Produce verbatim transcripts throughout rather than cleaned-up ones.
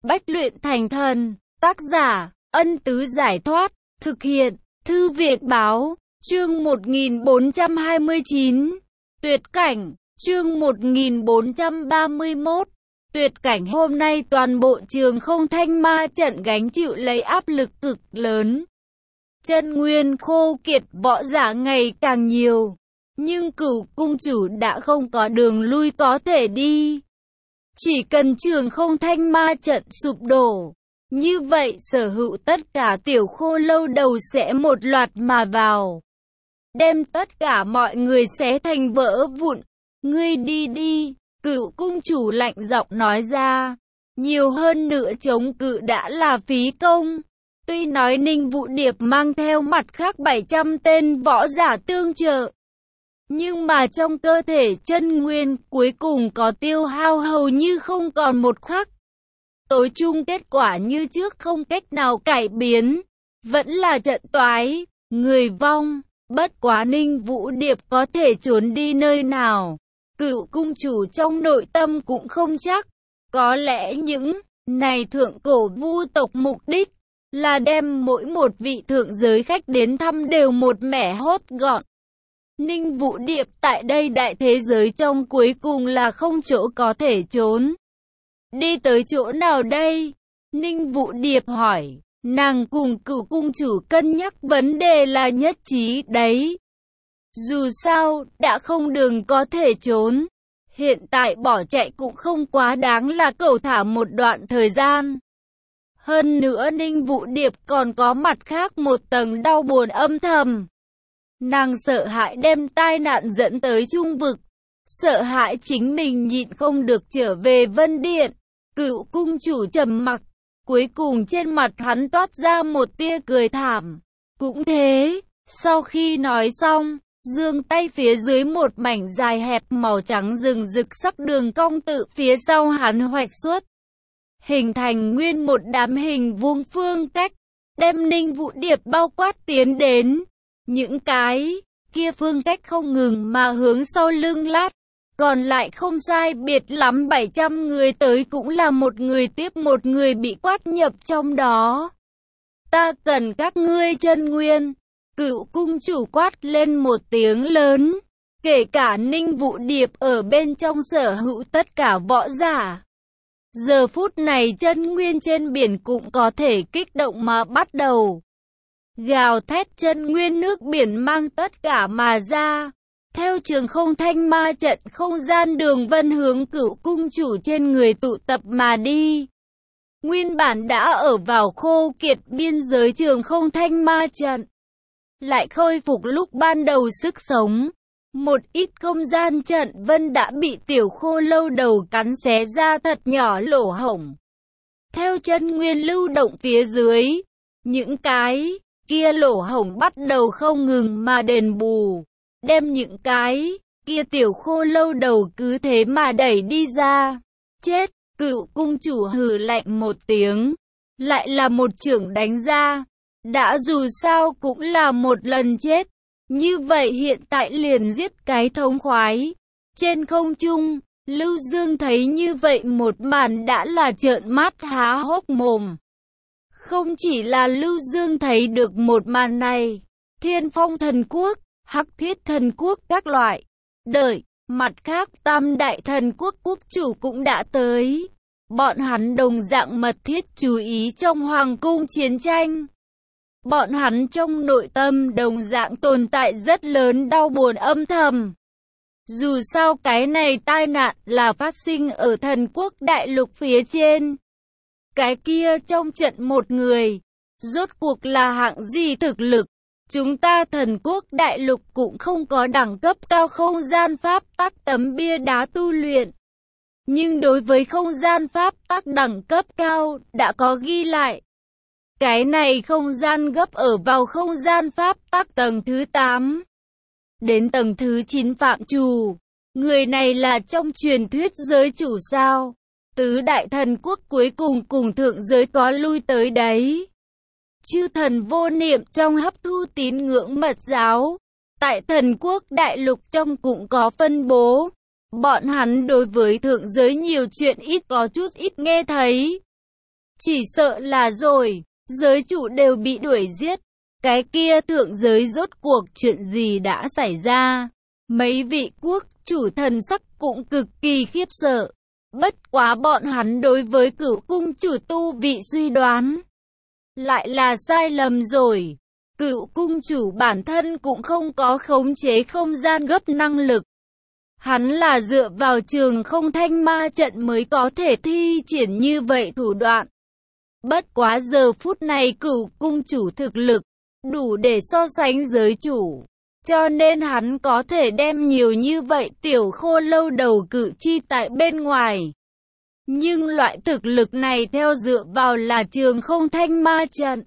Bách luyện thành thần. Tác giả, Ân Tứ Giải Thoát. Thực hiện, Thư Viện Báo. Chương một nghìn bốn trăm hai mươi chín. Tuyệt cảnh. Chương một nghìn bốn trăm ba mươi mốt. Tuyệt cảnh. Hôm nay toàn bộ Trường Không Thanh Ma trận gánh chịu lấy áp lực cực lớn. Chân nguyên khô kiệt, võ giả ngày càng nhiều. Nhưng Cửu cung chủ đã không có đường lui có thể đi. Chỉ cần Trường Không Thanh Ma trận sụp đổ, như vậy sở hữu tất cả tiểu khô lâu đầu sẽ một loạt mà vào, đem tất cả mọi người xé thành vỡ vụn. Ngươi đi đi, Cửu cung chủ lạnh giọng nói ra. Nhiều hơn nữa chống cự đã là phí công. Tuy nói Ninh Vũ Điệp mang theo mặt khác bảy trăm tên võ giả tương trợ, nhưng mà trong cơ thể chân nguyên cuối cùng có tiêu hao hầu như không còn một khắc. Tối chung kết quả như trước không cách nào cải biến, vẫn là trận toái, người vong. Bất quá Ninh Vũ Điệp có thể trốn đi nơi nào, Cửu cung chủ trong nội tâm cũng không chắc. Có lẽ những này thượng cổ vu tộc mục đích là đem mỗi một vị thượng giới khách đến thăm đều một mẻ hốt gọn. Ninh Vũ Điệp tại đây đại thế giới trong cuối cùng là không chỗ có thể trốn. Đi tới chỗ nào đây? Ninh Vũ Điệp hỏi. Nàng cùng Cửu cung chủ cân nhắc vấn đề là nhất trí đấy. Dù sao, đã không đường có thể trốn. Hiện tại bỏ chạy cũng không quá đáng là cẩu thả một đoạn thời gian. Hơn nữa Ninh Vũ Điệp còn có mặt khác một tầng đau buồn âm thầm. Nàng sợ hãi đem tai nạn dẫn tới trung vực, sợ hãi chính mình nhịn không được trở về Vân Điện. Cửu cung chủ trầm mặc, cuối cùng trên mặt hắn toát ra một tia cười thảm. Cũng thế, sau khi nói xong, giương tay phía dưới một mảnh dài hẹp màu trắng rừng rực sắc đường cong tự phía sau hắn hoạch xuất, hình thành nguyên một đám hình vuông phương cách, đem Ninh Vũ Điệp bao quát tiến đến. Những cái kia phương cách không ngừng mà hướng sau lưng lát, còn lại không sai biệt lắm bảy trăm người tới cũng là một người tiếp một người bị quát nhập trong đó. Ta cần các ngươi chân nguyên. Cửu cung chủ quát lên một tiếng lớn, kể cả Ninh Vũ Điệp ở bên trong sở hữu tất cả võ giả. Giờ phút này chân nguyên trên biển cũng có thể kích động mà bắt đầu. Gào thét chân nguyên nước biển mang tất cả mà ra. Theo Trường Không Thanh Ma trận không gian đường vân hướng Cửu cung chủ trên người tụ tập mà đi. Nguyên bản đã ở vào khô kiệt biên giới Trường Không Thanh Ma trận, lại khôi phục lúc ban đầu sức sống. Một ít không gian trận vân đã bị tiểu khô lâu đầu cắn xé ra thật nhỏ lỗ hổng. Theo chân nguyên lưu động phía dưới, những cái kia lỗ hổng bắt đầu không ngừng mà đền bù, đem những cái kia tiểu khô lâu đầu cứ thế mà đẩy đi ra. Chết! Cửu cung chủ hừ lạnh một tiếng, lại là một chưởng đánh ra. Đã dù sao cũng là một lần chết, như vậy hiện tại liền giết cái thống khoái. Trên không trung, Lưu Dương thấy như vậy một màn đã là trợn mắt há hốc mồm. Không chỉ là Lưu Dương thấy được một màn này, Thiên Phong Thần Quốc, Hắc Thiết Thần Quốc các loại, đợi, mặt khác Tam Đại Thần Quốc quốc chủ cũng đã tới. Bọn hắn đồng dạng mật thiết chú ý trong hoàng cung chiến tranh. Bọn hắn trong nội tâm đồng dạng tồn tại rất lớn đau buồn âm thầm. Dù sao cái này tai nạn là phát sinh ở thần quốc đại lục phía trên. Cái kia trong trận một người, rốt cuộc là hạng gì thực lực? Chúng ta thần quốc đại lục cũng không có đẳng cấp cao không gian pháp tắc tấm bia đá tu luyện. Nhưng đối với không gian pháp tắc đẳng cấp cao đã có ghi lại. Cái này không gian gấp ở vào không gian pháp tắc tầng thứ tám đến tầng thứ chín phạm trù. Người này là trong truyền thuyết giới chủ sao? Tứ đại thần quốc cuối cùng cùng thượng giới có lui tới đấy. Chư thần vô niệm trong hấp thu tín ngưỡng mật giáo, tại thần quốc đại lục trong cũng có phân bố. Bọn hắn đối với thượng giới nhiều chuyện ít có chút ít nghe thấy. Chỉ sợ là rồi, giới chủ đều bị đuổi giết. Cái kia thượng giới rốt cuộc chuyện gì đã xảy ra? Mấy vị quốc chủ thần sắc cũng cực kỳ khiếp sợ. Bất quá bọn hắn đối với Cửu cung chủ tu vị suy đoán lại là sai lầm rồi. Cửu cung chủ bản thân cũng không có khống chế không gian gấp năng lực. Hắn là dựa vào trường không thanh ma trận mới có thể thi triển như vậy thủ đoạn. Bất quá giờ phút này Cửu cung chủ thực lực đủ để so sánh giới chủ, cho nên hắn có thể đem nhiều như vậy tiểu khô lâu đầu cự chi tại bên ngoài. Nhưng loại thực lực này theo dựa vào là trường không thanh ma trận.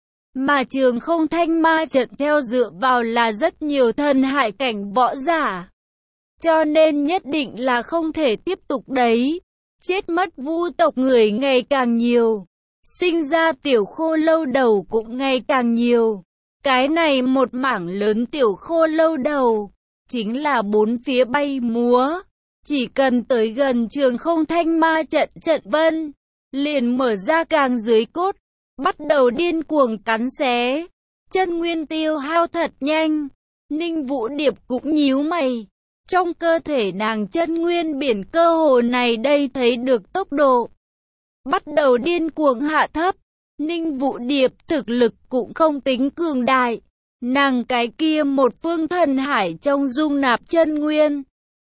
Mà trường không thanh ma trận theo dựa vào là rất nhiều thần hải cảnh võ giả. Cho nên nhất định là không thể tiếp tục đấy. Chết mất vu tộc người ngày càng nhiều. Sinh ra tiểu khô lâu đầu cũng ngày càng nhiều. Cái này một mảng lớn tiểu khô lâu đầu, chính là bốn phía bay múa. Chỉ cần tới gần trường không thanh ma trận trận vân, liền mở ra càng dưới cốt, bắt đầu điên cuồng cắn xé. Chân nguyên tiêu hao thật nhanh. Ninh Vũ Điệp cũng nhíu mày. Trong cơ thể nàng chân nguyên biển cơ hồ này đây thấy được tốc độ. Bắt đầu điên cuồng hạ thấp. Ninh Vũ Điệp thực lực cũng không tính cường đại. Nàng cái kia một phương thần hải trong dung nạp chân nguyên.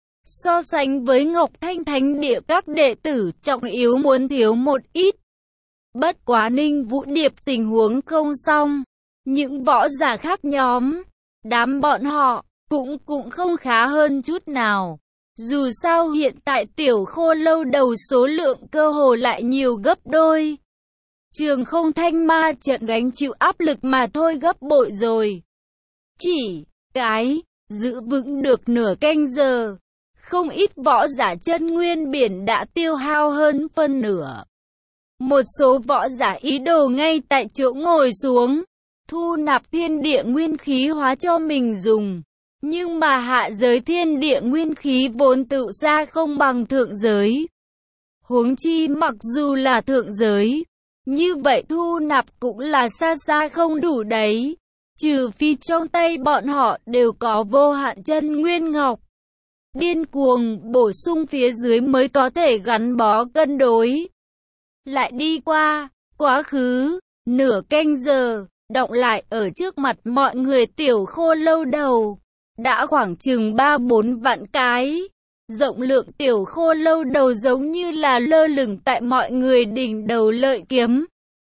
So sánh với Ngọc Thanh Thánh Địa các đệ tử trọng yếu muốn thiếu một ít. Bất quá Ninh Vũ Điệp tình huống không xong. Những võ giả khác nhóm, đám bọn họ, cũng cũng không khá hơn chút nào. Dù sao hiện tại tiểu khô lâu đầu số lượng cơ hồ lại nhiều gấp đôi. Trường không thanh ma trận gánh chịu áp lực mà thôi gấp bội rồi. Chỉ cái, giữ vững được nửa canh giờ. Không ít võ giả chân nguyên biển đã tiêu hao hơn phân nửa. Một số võ giả ý đồ ngay tại chỗ ngồi xuống, thu nạp thiên địa nguyên khí hóa cho mình dùng. Nhưng mà hạ giới thiên địa nguyên khí vốn tự ra không bằng thượng giới. Huống chi mặc dù là thượng giới, như vậy thu nạp cũng là xa xa không đủ đấy. Trừ phi trong tay bọn họ đều có vô hạn chân nguyên ngọc. Điên cuồng bổ sung phía dưới mới có thể gắn bó cân đối. Lại đi qua, quá khứ, nửa canh giờ, động lại ở trước mặt mọi người tiểu khô lâu đầu. Đã khoảng chừng ba bốn vạn cái. Rộng lượng tiểu khô lâu đầu giống như là lơ lửng tại mọi người đỉnh đầu lợi kiếm.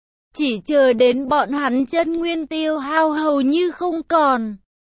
Chỉ chờ đến bọn hắn chân nguyên tiêu hao hầu như không còn.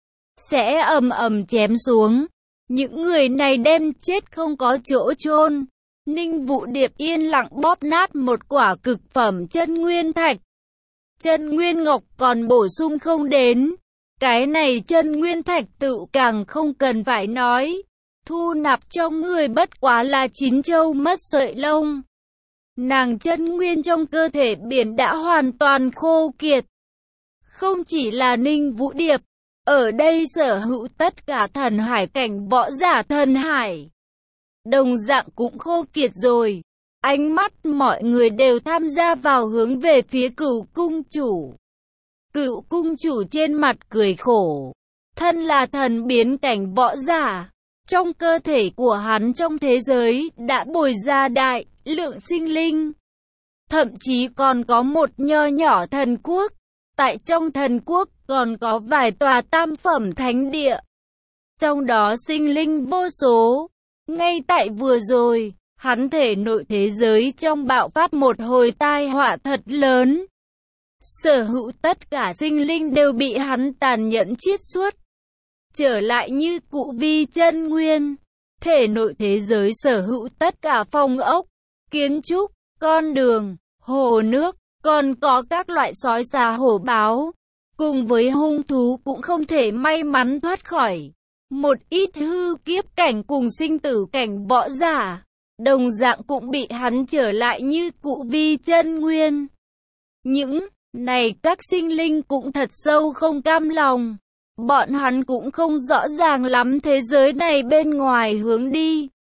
Sẽ ầm ầm chém xuống. Những người này đem chết không có chỗ chôn. Ninh Vũ Điệp yên lặng bóp nát một quả cực phẩm chân nguyên thạch. Chân nguyên ngọc còn bổ sung không đến. Cái này chân nguyên thạch tự càng không cần phải nói. Thu nạp trong người bất quá là chín châu mất sợi lông. Nàng chân nguyên trong cơ thể biển đã hoàn toàn khô kiệt. Không chỉ là Ninh Vũ Điệp, ở đây sở hữu tất cả thần hải cảnh võ giả thần hải. Đồng dạng cũng khô kiệt rồi. Ánh mắt mọi người đều tham gia vào hướng về phía Cửu cung chủ. Cửu cung chủ trên mặt cười khổ. Thân là thần biến cảnh võ giả. Trong cơ thể của hắn trong thế giới đã bồi ra đại lượng sinh linh. Thậm chí còn có một nho nhỏ thần quốc. Tại trong thần quốc còn có vài tòa tam phẩm thánh địa. Trong đó sinh linh vô số. Ngay tại vừa rồi, hắn thể nội thế giới trong bạo phát một hồi tai họa thật lớn. Sở hữu tất cả sinh linh đều bị hắn tàn nhẫn chiết xuất. Trở lại như cụ vi chân nguyên. Thể nội thế giới sở hữu tất cả phong ốc, kiến trúc, con đường, hồ nước, còn có các loại sói xà hổ báo. Cùng với hung thú cũng không thể may mắn thoát khỏi. Một ít hư kiếp cảnh cùng sinh tử cảnh võ giả, đồng dạng cũng bị hắn trở lại như cụ vi chân nguyên. Những này các sinh linh cũng thật sâu không cam lòng. Bọn hắn cũng không rõ ràng lắm thế giới này bên ngoài hướng đi.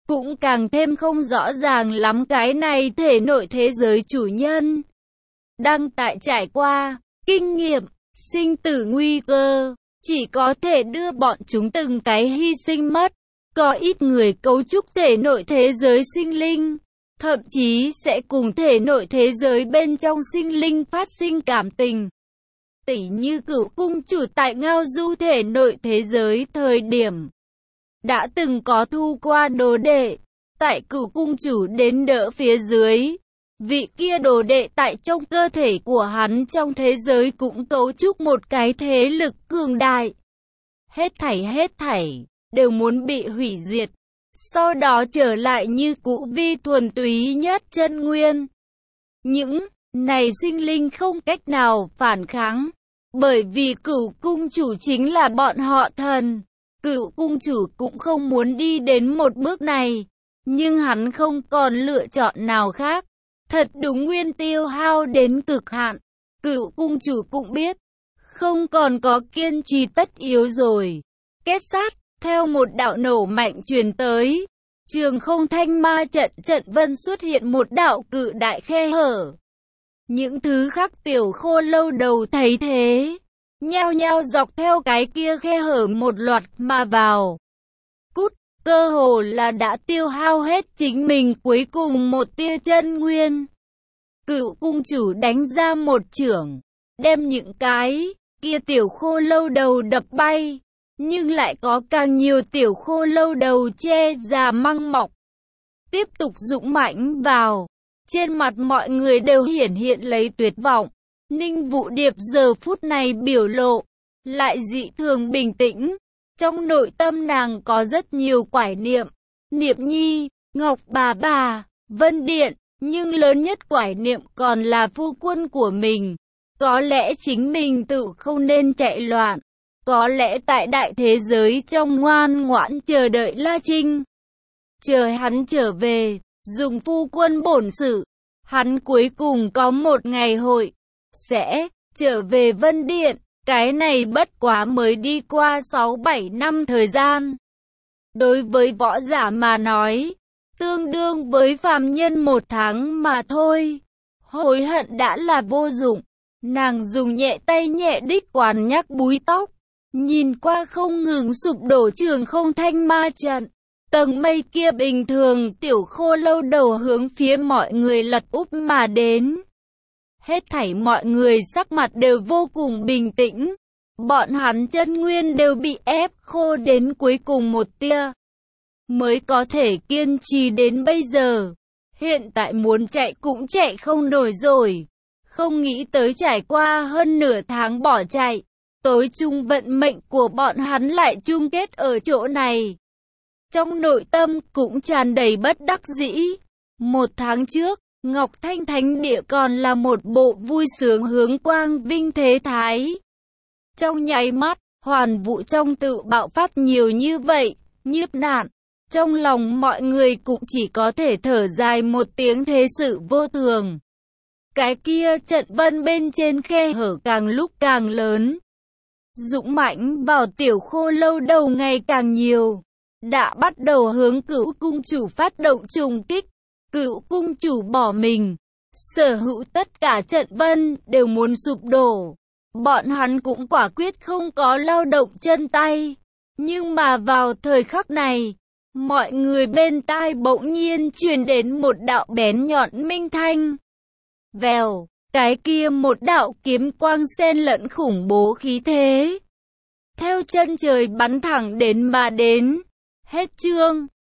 cũng càng thêm không rõ ràng lắm cái này thể nội thế giới chủ nhân đang tại trải qua kinh nghiệm sinh tử nguy cơ, chỉ có thể đưa bọn chúng từng cái hy sinh mất. Có ít người cấu trúc thể nội thế giới sinh linh, thậm chí sẽ cùng thể nội thế giới bên trong sinh linh phát sinh cảm tình. Tỉ như Cửu cung chủ tại ngao du thể nội thế giới thời điểm đã từng có thu qua đồ đệ, tại Cửu cung chủ đến đỡ phía dưới, vị kia đồ đệ tại trong cơ thể của hắn trong thế giới cũng cấu trúc một cái thế lực cường đại. Hết thảy hết thảy đều muốn bị hủy diệt, sau đó trở lại như cũ vi thuần túy nhất chân nguyên. Những này sinh linh không cách nào phản kháng, bởi vì Cửu cung chủ chính là bọn họ thần. Cửu cung chủ cũng không muốn đi đến một bước này, nhưng hắn không còn lựa chọn nào khác. Thật đúng nguyên tiêu hao đến cực hạn, Cửu cung chủ cũng biết, không còn có kiên trì tất yếu rồi. Kết sát, theo một đạo nổ mạnh truyền tới, trường không thanh ma trận trận vân xuất hiện một đạo cự đại khe hở. Những thứ khác tiểu khô lâu đầu thấy thế, nhao nhao dọc theo cái kia khe hở một loạt mà vào. Cút, cơ hồ là đã tiêu hao hết chính mình cuối cùng một tia chân nguyên. Cửu cung chủ đánh ra một chưởng, đem những cái kia tiểu khô lâu đầu đập bay, nhưng lại có càng nhiều tiểu khô lâu đầu che già măng mọc. Tiếp tục dũng mãnh vào, trên mặt mọi người đều hiển hiện lấy tuyệt vọng. Ninh Vũ Điệp giờ phút này biểu lộ lại dị thường bình tĩnh, trong nội tâm nàng có rất nhiều quải niệm, Niệm Nhi, Ngọc bà bà, Vân Điện, nhưng lớn nhất quải niệm còn là phu quân của mình. Có lẽ chính mình tự không nên chạy loạn, có lẽ tại đại thế giới trong ngoan ngoãn chờ đợi La Trinh, chờ hắn trở về, dùng phu quân bổn sự, hắn cuối cùng có một ngày hội sẽ trở về Vân Điện. Cái này bất quá mới đi qua sáu bảy năm thời gian. Đối với võ giả mà nói, tương đương với phàm nhân một tháng mà thôi. Hối hận đã là vô dụng. Nàng dùng nhẹ tay nhẹ đích quàn nhắc búi tóc, nhìn qua không ngừng sụp đổ trường không thanh ma trận. Tầng mây kia bình thường tiểu khô lâu đầu hướng phía mọi người lật úp mà đến. Hết thảy mọi người sắc mặt đều vô cùng bình tĩnh. Bọn hắn chân nguyên đều bị ép khô đến cuối cùng một tia, mới có thể kiên trì đến bây giờ. Hiện tại muốn chạy cũng chạy không nổi rồi. Không nghĩ tới trải qua hơn nửa tháng bỏ chạy, tối chung vận mệnh của bọn hắn lại chung kết ở chỗ này. Trong nội tâm cũng tràn đầy bất đắc dĩ. Một tháng trước, Ngọc Thanh Thánh Địa còn là một bộ vui sướng hướng quang vinh thế thái. Trong nháy mắt, hoàn vũ trong tự bạo phát nhiều như vậy, nhiếp nạn. Trong lòng mọi người cũng chỉ có thể thở dài một tiếng thế sự vô thường. Cái kia trận vân bên trên khe hở càng lúc càng lớn. Dũng mãnh vào tiểu khô lâu đầu ngày càng nhiều. Đã bắt đầu hướng Cửu cung chủ phát động trùng kích. Cửu cung chủ bỏ mình, sở hữu tất cả trận vân đều muốn sụp đổ. Bọn hắn cũng quả quyết không có lao động chân tay. Nhưng mà vào thời khắc này, mọi người bên tai bỗng nhiên truyền đến một đạo bén nhọn minh thanh. Vèo, cái kia một đạo kiếm quang xen lẫn khủng bố khí thế, theo chân trời bắn thẳng đến mà đến. Hết chương.